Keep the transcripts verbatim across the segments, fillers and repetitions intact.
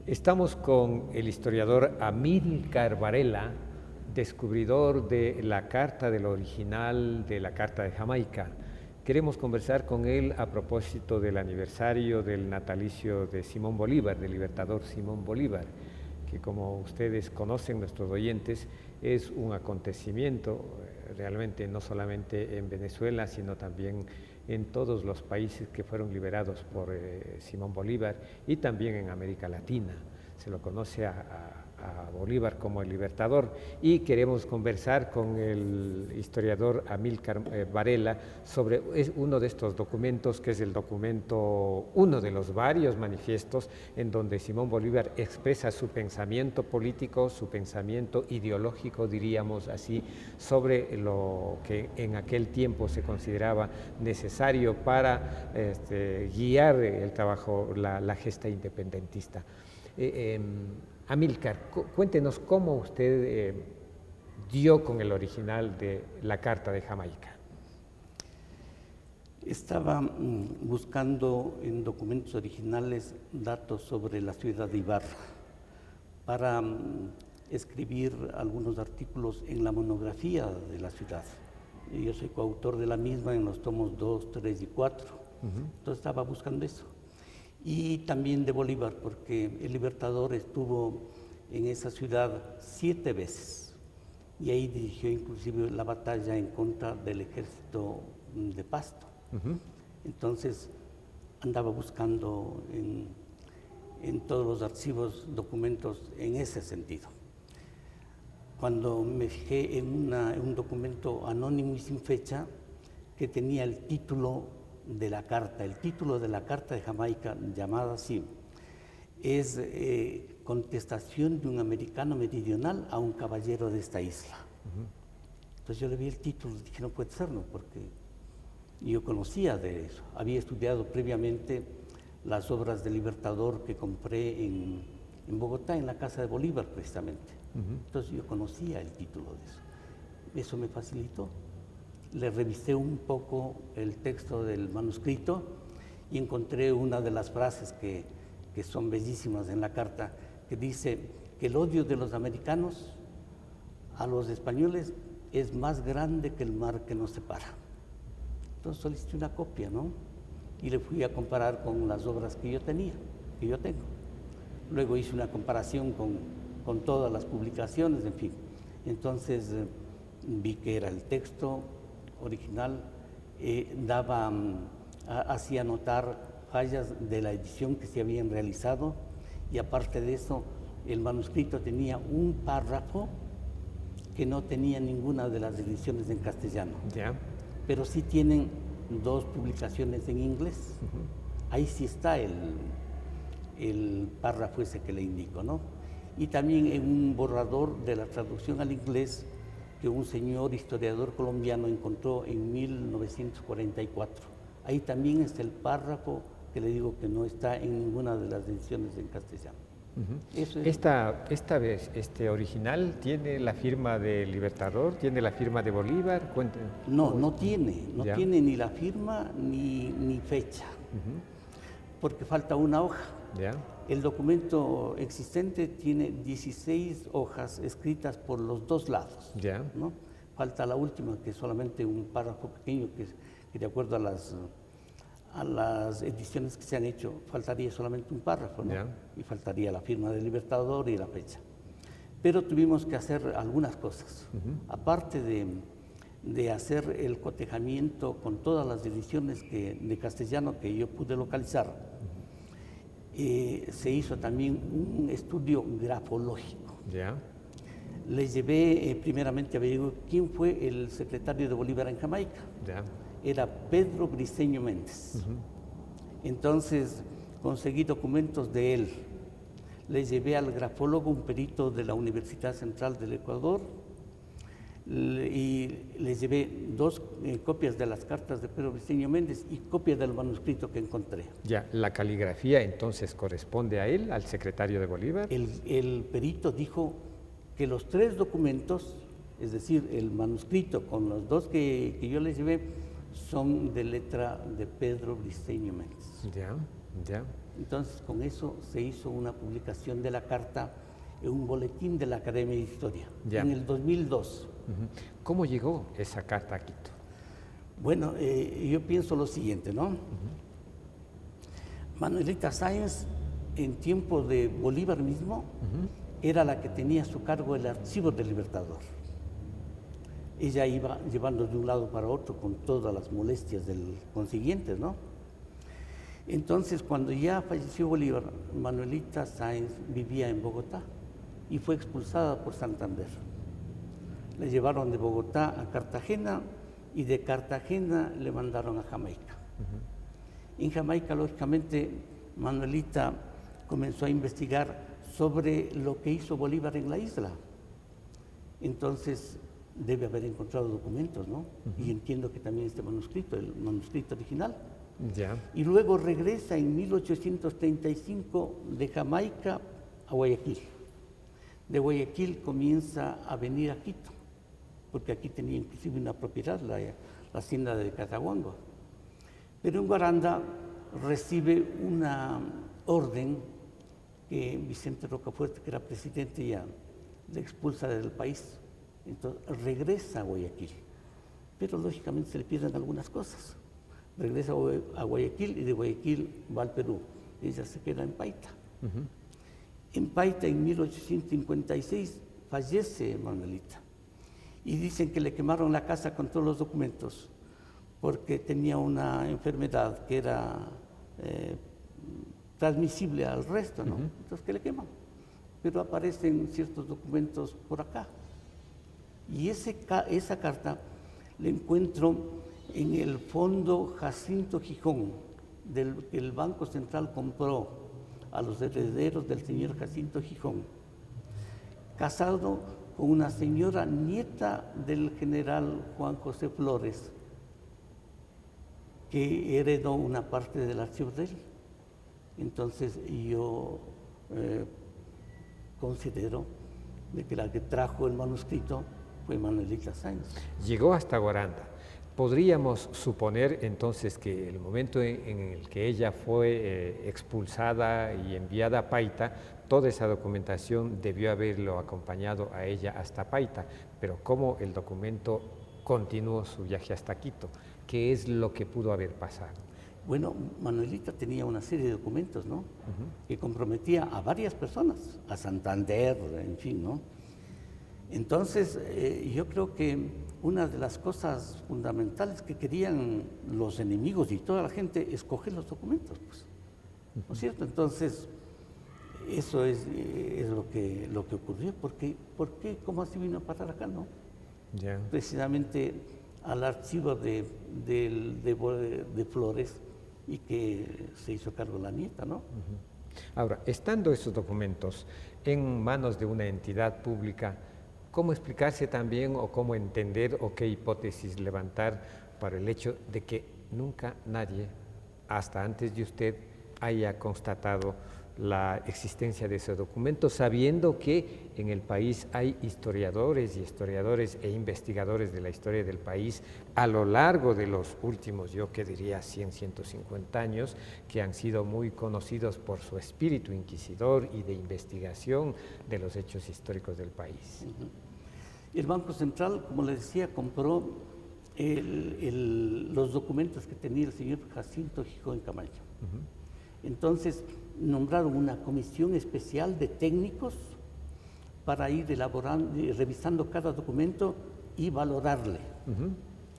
Estamos con el historiador Amílcar Varela, descubridor de la carta del original de la Carta de Jamaica. Queremos conversar con él a propósito del aniversario del natalicio de Simón Bolívar, del libertador Simón Bolívar, que como ustedes conocen, nuestros oyentes, es un acontecimiento realmente no solamente en Venezuela, sino también en todos los países que fueron liberados por eh, Simón Bolívar y también en América Latina. Se lo conoce a, a, a Bolívar como el libertador, y queremos conversar con el historiador Amílcar eh, Varela sobre es uno de estos documentos, que es el documento, uno de los varios manifiestos en donde Simón Bolívar expresa su pensamiento político, su pensamiento ideológico, diríamos así, sobre lo que en aquel tiempo se consideraba necesario para este, guiar el trabajo, la, la gesta independentista. Eh, eh, Amílcar, cuéntenos cómo usted eh, dio con el original de la Carta de Jamaica. Estaba mm, buscando en documentos originales datos sobre la ciudad de Ibarra para mm, escribir algunos artículos en la monografía de la ciudad. Yo soy coautor de la misma en los tomos dos, tres y cuatro. Uh-huh. Entonces estaba buscando eso. Y también de Bolívar, porque el libertador estuvo en esa ciudad siete veces y ahí dirigió inclusive la batalla en contra del ejército de Pasto. Uh-huh. Entonces andaba buscando en, en todos los archivos documentos en ese sentido. Cuando me fijé en, una, en un documento anónimo y sin fecha que tenía el título de la carta, el título de la Carta de Jamaica, llamada así, es eh, contestación de un americano meridional a un caballero de esta isla. Uh-huh. Entonces yo le vi el título y dije, no puede ser, no, porque yo conocía de eso. Había estudiado previamente las obras del Libertador que compré en, en Bogotá, en la casa de Bolívar precisamente. Uh-huh. Entonces yo conocía el título de eso. Eso me facilitó. Le revisé un poco el texto del manuscrito y encontré una de las frases que, que son bellísimas en la carta, que dice que el odio de los americanos a los españoles es más grande que el mar que nos separa. Entonces solicité una copia, ¿no? Y le fui a comparar con las obras que yo tenía, que yo tengo. Luego hice una comparación con, con todas las publicaciones, en fin. Entonces eh, vi que era el texto original, eh, daba, um, hacía notar fallas de la edición que se habían realizado, y aparte de eso, el manuscrito tenía un párrafo que no tenía ninguna de las ediciones en castellano. Yeah. Pero sí tienen dos publicaciones en inglés. Uh-huh. Ahí sí está el, el párrafo ese que le indico, ¿no? Y también en un borrador de la traducción al inglés que un señor historiador colombiano encontró en mil novecientos cuarenta y cuatro. Ahí también está el párrafo que le digo que no está en ninguna de las ediciones en castellano. Uh-huh. Eso es... esta, esta vez, este original, ¿tiene la firma del Libertador? ¿Tiene la firma de Bolívar? Cuente... No, no tiene, no ¿Ya? tiene ni la firma ni, ni fecha, uh-huh. porque falta una hoja. ¿Ya? El documento existente tiene dieciséis hojas escritas por los dos lados, ¿Ya? ¿no? Falta la última, que es solamente un párrafo pequeño, que, que de acuerdo a las, a las ediciones que se han hecho, faltaría solamente un párrafo, ¿no? ¿Ya? Y faltaría la firma del Libertador y la fecha. Pero tuvimos que hacer algunas cosas. Uh-huh. Aparte de, de hacer el cotejamiento con todas las ediciones que, de castellano que yo pude localizar, Eh, se hizo también un estudio grafológico. ¿Ya? Les llevé eh, primeramente a averiguar quién fue el secretario de Bolívar en Jamaica. ¿Ya? Era Pedro Briceño Méndez. Uh-huh. Entonces conseguí documentos de él. Les llevé al grafólogo, un perito de la Universidad Central del Ecuador, y les llevé dos eh, copias de las cartas de Pedro Briceño Méndez y copia del manuscrito que encontré. Ya, la caligrafía entonces corresponde a él, al secretario de Bolívar. El, el perito dijo que los tres documentos, es decir, el manuscrito con los dos que, que yo les llevé, son de letra de Pedro Briceño Méndez. Ya, ya. Entonces, con eso se hizo una publicación de la carta en un boletín de la Academia de Historia, ya. En el dos mil dos. Uh-huh. ¿Cómo llegó esa carta a Quito? Bueno, eh, yo pienso lo siguiente, ¿no? Uh-huh. Manuelita Sáenz, en tiempo de Bolívar mismo, uh-huh. era la que tenía a su cargo el archivo del Libertador. Ella iba llevando de un lado para otro con todas las molestias del consiguientes, ¿no? Entonces, cuando ya falleció Bolívar, Manuelita Sáenz vivía en Bogotá y fue expulsada por Santander. La llevaron de Bogotá a Cartagena y de Cartagena le mandaron a Jamaica. Uh-huh. En Jamaica, lógicamente, Manuelita comenzó a investigar sobre lo que hizo Bolívar en la isla. Entonces, debe haber encontrado documentos, ¿no? Uh-huh. Y entiendo que también este manuscrito, el manuscrito original. Ya. Y luego regresa en mil ochocientos treinta y cinco de Jamaica a Guayaquil. De Guayaquil comienza a venir a Quito, porque aquí tenía inclusive una propiedad, la, la hacienda de Cataguango. Pero en Guaranda recibe una orden que Vicente Rocafuerte, que era presidente, ya le expulsa del país. Entonces regresa a Guayaquil, pero lógicamente se le pierden algunas cosas. Regresa a Guayaquil y de Guayaquil va al Perú. Ella se queda en Paita. Uh-huh. En Paita, en mil ochocientos cincuenta y seis, fallece Manuelita. Y dicen que le quemaron la casa con todos los documentos porque tenía una enfermedad que era eh, transmisible al resto, ¿no? Uh-huh. Entonces, que le queman. Pero aparecen ciertos documentos por acá. Y ese, esa carta la encuentro en el fondo Jacinto Gijón, del que el Banco Central compró a los herederos del señor Jacinto Gijón, casado con una señora nieta del general Juan José Flores, que heredó una parte del archivo de él. Entonces yo eh, considero de que la que trajo el manuscrito fue Manuelita Sáenz. Llegó hasta Guaranda. Podríamos suponer entonces que el momento en, en el que ella fue eh, expulsada y enviada a Paita, toda esa documentación debió haberlo acompañado a ella hasta Paita, pero ¿cómo el documento continuó su viaje hasta Quito? ¿Qué es lo que pudo haber pasado? Bueno, Manuelita tenía una serie de documentos, ¿no? Uh-huh. Que comprometía a varias personas, a Santander, en fin, ¿no? Entonces, eh, yo creo que una de las cosas fundamentales que querían los enemigos y toda la gente es coger los documentos, pues, ¿no es cierto? Entonces, eso es, es lo, que, lo que ocurrió. ¿Por qué? ¿Por qué? ¿Cómo así vino a parar acá, no? Yeah. Precisamente al archivo de, de, de, de Flores, y que se hizo cargo la nieta, ¿no? Uh-huh. Ahora, estando esos documentos en manos de una entidad pública, ¿cómo explicarse también o cómo entender o qué hipótesis levantar para el hecho de que nunca nadie, hasta antes de usted, haya constatado la existencia de esos documentos, sabiendo que en el país hay historiadores y historiadores e investigadores de la historia del país a lo largo de los últimos, yo que diría cien, ciento cincuenta años, que han sido muy conocidos por su espíritu inquisidor y de investigación de los hechos históricos del país? Uh-huh. El Banco Central, como le decía, compró el, el, los documentos que tenía el señor Jacinto Gijón Camacho. Uh-huh. Entonces, nombraron una comisión especial de técnicos para ir elaborando, revisando cada documento y valorarle. Uh-huh.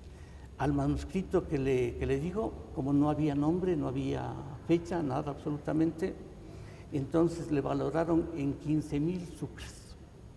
Al manuscrito que le, que le digo, como no había nombre, no había fecha, nada absolutamente, entonces le valoraron en quince mil sucres,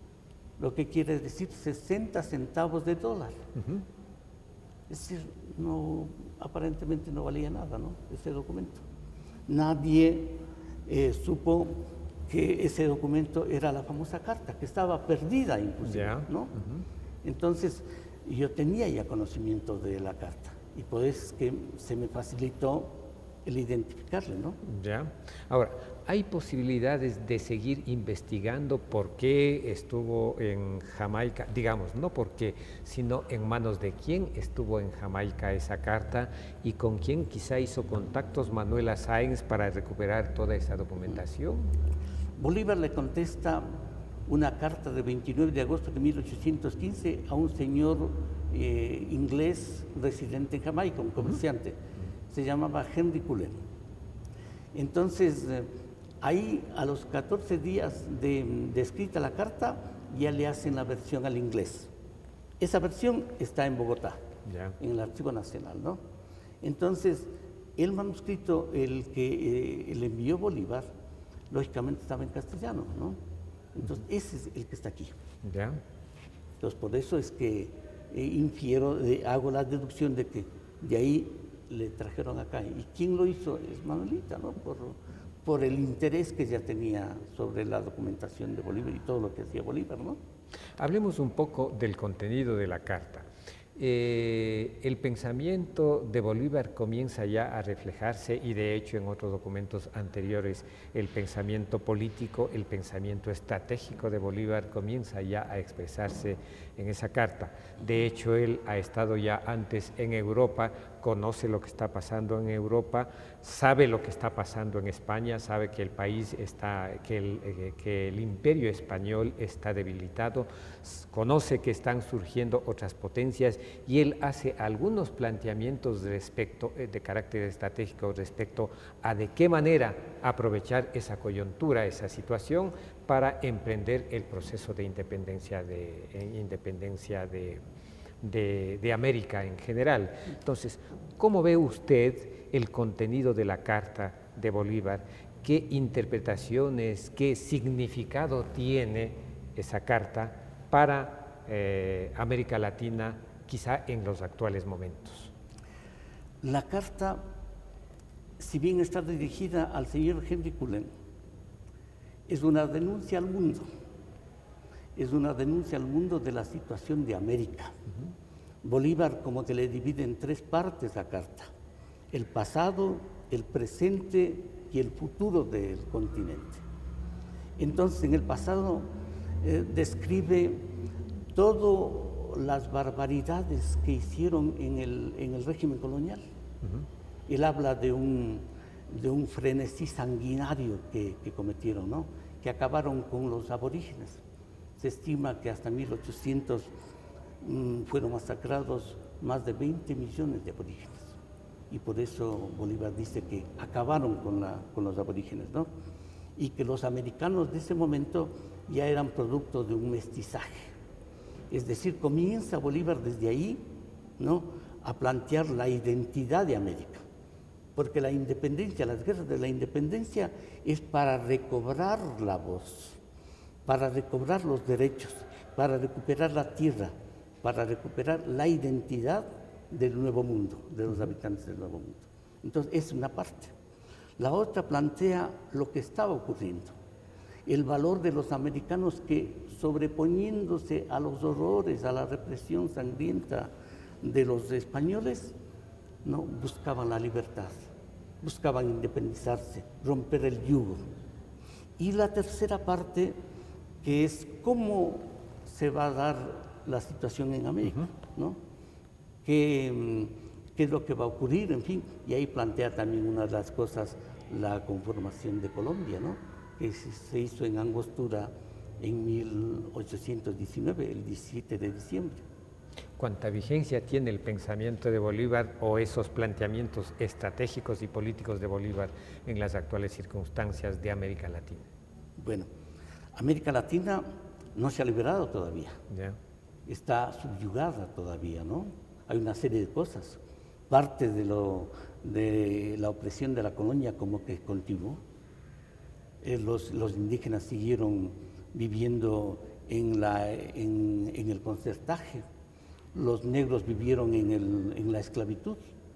lo que quiere decir sesenta centavos de dólar. Uh-huh. Es decir, no, aparentemente no valía nada, ¿no?, ese documento. Nadie Eh, supo que ese documento era la famosa carta, que estaba perdida inclusive, yeah. ¿no? Uh-huh. Entonces, yo tenía ya conocimiento de la carta y pues que se me facilitó el identificarle, ¿no? Ya. Ahora, ¿hay posibilidades de seguir investigando por qué estuvo en Jamaica? Digamos, no por qué, sino en manos de quién estuvo en Jamaica esa carta y con quién quizá hizo contactos Manuela Sáenz para recuperar toda esa documentación. Bolívar le contesta una carta de veintinueve de agosto de mil ochocientos quince a un señor eh, inglés residente en Jamaica, un comerciante. Uh-huh. Se llamaba Henry Cullen. Entonces, eh, ahí a los catorce días de, de escrita la carta, ya le hacen la versión al inglés. Esa versión está en Bogotá, yeah. en el Archivo Nacional, ¿no? Entonces, el manuscrito, el que eh, le envió Bolívar, lógicamente estaba en castellano, ¿no? Entonces, ese es el que está aquí. Yeah. Entonces, por eso es que eh, infiero, eh, hago la deducción de que de ahí le trajeron acá. ¿Y quién lo hizo? Es Manuelita, ¿no? Por, por el interés que ya tenía sobre la documentación de Bolívar y todo lo que hacía Bolívar, ¿no? Hablemos un poco del contenido de la carta. Eh, el pensamiento de Bolívar comienza ya a reflejarse y de hecho en otros documentos anteriores el pensamiento político, el pensamiento estratégico de Bolívar comienza ya a expresarse en esa carta. De hecho él ha estado ya antes en Europa, conoce lo que está pasando en Europa, sabe lo que está pasando en España, sabe que el país está, que el, eh, que el imperio español está debilitado, conoce que están surgiendo otras potencias y él hace algunos planteamientos respecto, eh, de carácter estratégico respecto a de qué manera aprovechar esa coyuntura, esa situación para emprender el proceso de independencia de, eh, independencia de De, de América en general. Entonces, ¿cómo ve usted el contenido de la carta de Bolívar? ¿Qué interpretaciones, qué significado tiene esa carta para eh, América Latina, quizá en los actuales momentos? La carta, si bien está dirigida al señor Henry Cullen, es una denuncia al mundo. Es una denuncia al mundo de la situación de América. Uh-huh. Bolívar como que le divide en tres partes la carta: el pasado, el presente y el futuro del continente. Entonces, en el pasado eh, describe todas las barbaridades que hicieron en el, en el régimen colonial. Uh-huh. Él habla de un, de un frenesí sanguinario que, que cometieron, ¿no? Que acabaron con los aborígenes. Se estima que hasta mil ochocientos mmm, fueron masacrados más de veinte millones de aborígenes. Y por eso Bolívar dice que acabaron con, la, con los aborígenes, ¿no? Y que los americanos de ese momento ya eran producto de un mestizaje. Es decir, comienza Bolívar desde ahí, ¿no?, a plantear la identidad de América. Porque la independencia, las guerras de la independencia es para recobrar la voz, para recobrar los derechos, para recuperar la tierra, para recuperar la identidad del nuevo mundo, de los habitantes del nuevo mundo. Entonces, es una parte. La otra plantea lo que estaba ocurriendo, el valor de los americanos que, sobreponiéndose a los horrores, a la represión sangrienta de los españoles, no buscaban la libertad, buscaban independizarse, romper el yugo. Y la tercera parte, que es cómo se va a dar la situación en América, ¿no? ¿Qué, qué es lo que va a ocurrir? En fin, y ahí plantea también una de las cosas, la conformación de Colombia, ¿no?, que se hizo en Angostura en mil ochocientos diecinueve, el diecisiete de diciembre. ¿Cuánta vigencia tiene el pensamiento de Bolívar o esos planteamientos estratégicos y políticos de Bolívar en las actuales circunstancias de América Latina? Bueno, América Latina no se ha liberado todavía, yeah. Está subyugada todavía, ¿no? Hay una serie de cosas. Parte de, lo, de la opresión de la colonia como que continuó. Eh, los, los indígenas siguieron viviendo en, la, en, en el concertaje, los negros vivieron en, el, en la esclavitud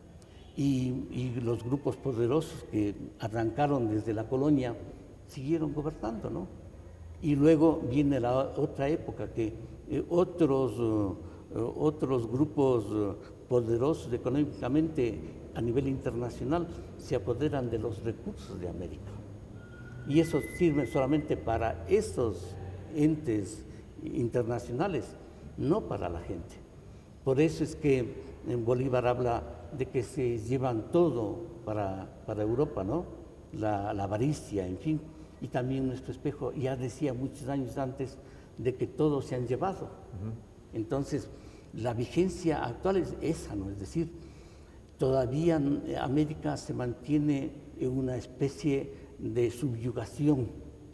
y, y los grupos poderosos que arrancaron desde la colonia siguieron gobernando, ¿no? Y luego viene la otra época que eh, otros, uh, otros grupos uh, poderosos económicamente a nivel internacional se apoderan de los recursos de América. Y eso sirve solamente para esos entes internacionales, no para la gente. Por eso es que en Bolívar habla de que se llevan todo para, para Europa, ¿no? La, la avaricia, en fin. Y también nuestro espejo ya decía muchos años antes de que todos se han llevado. Uh-huh. Entonces, la vigencia actual es esa, ¿no? Es decir, todavía América se mantiene en una especie de subyugación.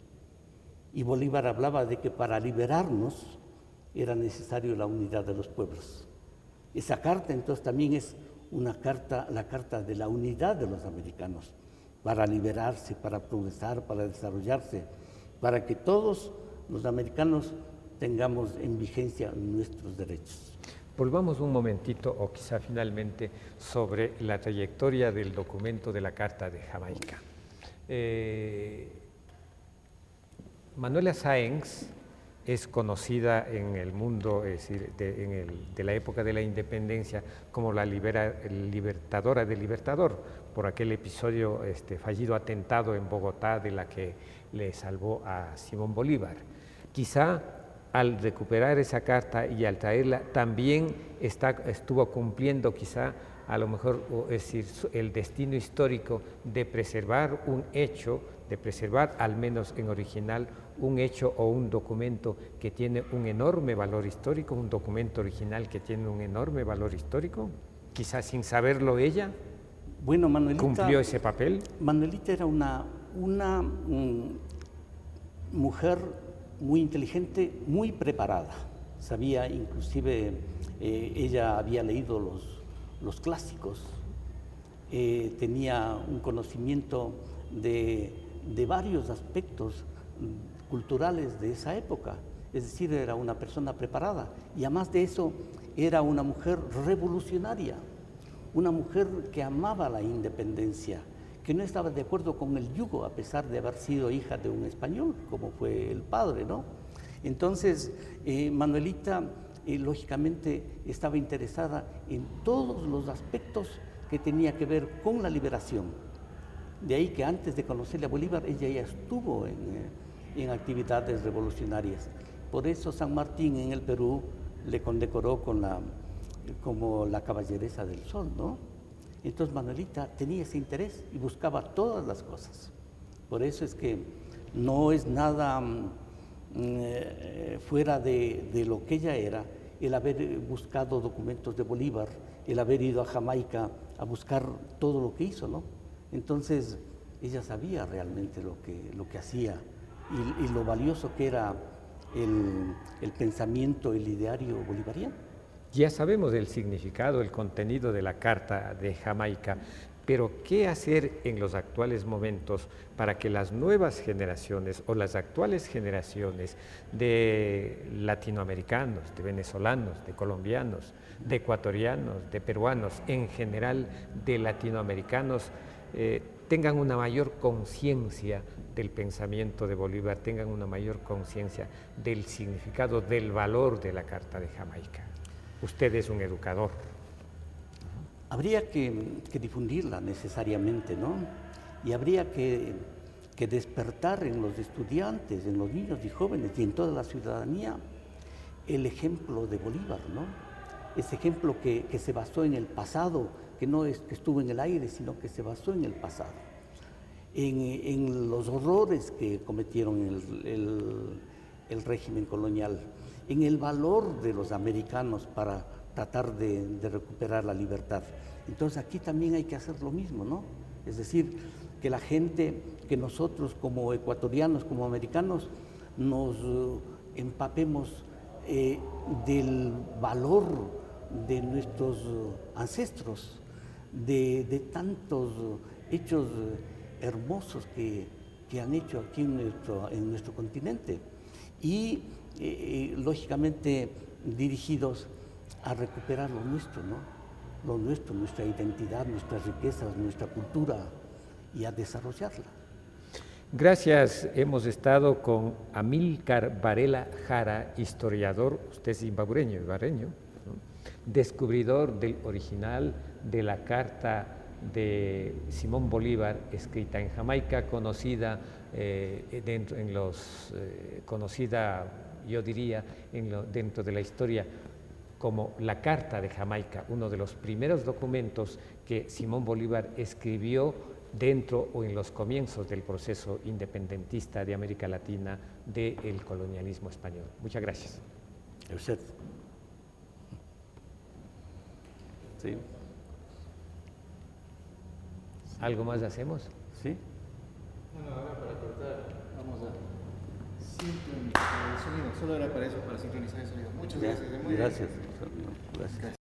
Y Bolívar hablaba de que para liberarnos era necesario la unidad de los pueblos. Esa carta entonces también es una carta, la carta de la unidad de los americanos, para liberarse, para progresar, para desarrollarse, para que todos los americanos tengamos en vigencia nuestros derechos. Volvamos un momentito, o quizá finalmente, sobre la trayectoria del documento de la Carta de Jamaica. Eh, Manuela Sáenz es conocida en el mundo, es decir, de, en el, de la época de la independencia, como la libera, libertadora del Libertador, por aquel episodio, este fallido atentado en Bogotá de la que le salvó a Simón Bolívar. Quizá al recuperar esa carta y al traerla, también está, estuvo cumpliendo quizá a lo mejor, es decir, el destino histórico de preservar un hecho, de preservar al menos en original un hecho o un documento que tiene un enorme valor histórico, un documento original que tiene un enorme valor histórico, quizás sin saberlo ella. Bueno, Manuelita, ¿cumplió ese papel? Manuelita era una, una um, mujer muy inteligente, muy preparada. Sabía, inclusive, eh, ella había leído los, los clásicos, eh, tenía un conocimiento de, de varios aspectos culturales de esa época. Es decir, era una persona preparada y además de eso era una mujer revolucionaria, una mujer que amaba la independencia, que no estaba de acuerdo con el yugo a pesar de haber sido hija de un español, como fue el padre, ¿no? Entonces, eh, Manuelita, eh, lógicamente, estaba interesada en todos los aspectos que tenía que ver con la liberación. De ahí que antes de conocerle a Bolívar, ella ya estuvo en, eh, en actividades revolucionarias. Por eso San Martín en el Perú le condecoró con la, como la caballeresa del sol, ¿no? Entonces Manuelita tenía ese interés y buscaba todas las cosas. Por eso es que no es nada eh, fuera de, de lo que ella era el haber buscado documentos de Bolívar, el haber ido a Jamaica a buscar todo lo que hizo, ¿no? Entonces ella sabía realmente lo que, lo que hacía y, y lo valioso que era el, el pensamiento, el ideario bolivariano. Ya sabemos el significado, el contenido de la Carta de Jamaica, pero ¿qué hacer en los actuales momentos para que las nuevas generaciones o las actuales generaciones de latinoamericanos, de venezolanos, de colombianos, de ecuatorianos, de peruanos, en general de latinoamericanos, eh, tengan una mayor conciencia del pensamiento de Bolívar, tengan una mayor conciencia del significado, del valor de la Carta de Jamaica? Usted es un educador. Habría que, que difundirla necesariamente, ¿no? Y habría que, que despertar en los estudiantes, en los niños y jóvenes y en toda la ciudadanía el ejemplo de Bolívar, ¿no? Ese ejemplo que, que se basó en el pasado, que no es que estuvo en el aire, sino que se basó en el pasado, en, en los horrores que cometieron el, el, el régimen colonial, en el valor de los americanos para tratar de, de recuperar la libertad. Entonces aquí también hay que hacer lo mismo, ¿no? Es decir, que la gente, que nosotros como ecuatorianos, como americanos, nos uh, empapemos eh, del valor de nuestros uh, ancestros, de, de tantos uh, hechos uh, hermosos que, que han hecho aquí en nuestro, en nuestro continente. Y Eh, lógicamente dirigidos a recuperar lo nuestro, ¿no? Lo nuestro, nuestra identidad, nuestras riquezas, nuestra cultura y a desarrollarla. Gracias, hemos estado con Amílcar Varela Jara, historiador, usted es zimbabureño, ibareño, ¿no? Descubridor del original de la Carta de Simón Bolívar, escrita en Jamaica, conocida, eh, dentro, en los, eh, conocida yo diría, en lo, dentro de la historia como la Carta de Jamaica, uno de los primeros documentos que Simón Bolívar escribió dentro o en los comienzos del proceso independentista de América Latina del colonialismo español. Muchas gracias. ¿A usted? Sí. ¿Algo más hacemos? Sí. Bueno, ahora para cortar, vamos a sincronizar el sonido. Solo era para eso, para sincronizar el sonido. Muchas gracias. Gracias. Gracias.